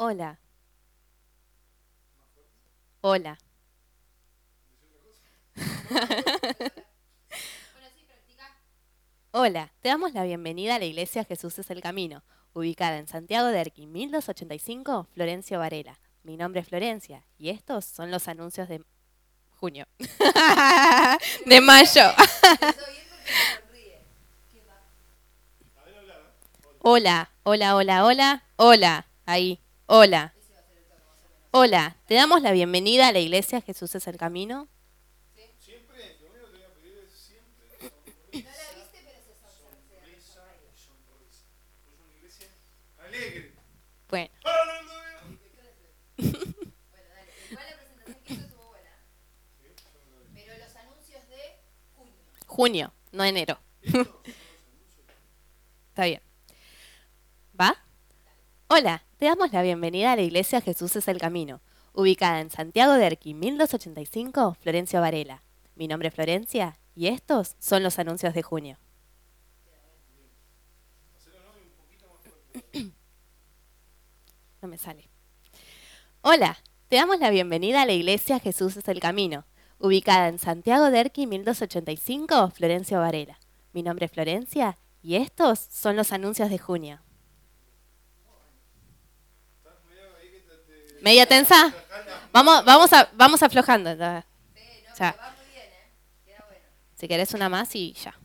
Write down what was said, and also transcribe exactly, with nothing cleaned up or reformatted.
Hola, hola. Hola, te damos la bienvenida a la Iglesia Jesús es el Camino, ubicada en Santiago de Erqui, mil doscientos ochenta y cinco, Florencio Varela. Mi nombre es Florencia y estos son los anuncios de junio. De mayo. Hola, hola, hola, hola, hola, ahí, hola. Hola, te damos la bienvenida a la Iglesia Jesús es el Camino. Siempre, lo único que te voy a pedir es siempre sonrisa, sonrisa y sonrisa. Pues una iglesia alegre. Bueno, ¡Aleluya! junio, no enero. Estos son los anuncios. Está bien. ¿Va? Hola, te damos la bienvenida a la Iglesia Jesús es el Camino, ubicada en Santiago de Erqui, mil doscientos ochenta y cinco, Florencio Varela. Mi nombre es Florencia y estos son los anuncios de junio. Hacelo ¿no? Y un poquito más fuerte todavía. No me sale. Hola, te damos la bienvenida a la Iglesia Jesús es el Camino, ubicada en Santiago de Erqui, mil doscientos ochenta y cinco, Florencio Varela. Mi nombre es Florencia y estos son los anuncios de junio. Estás medio ahí que te, te- ¿Media tensa? te jalas Vamos, mucho. vamos, a, vamos aflojando. Ya. Si querés una más y ya.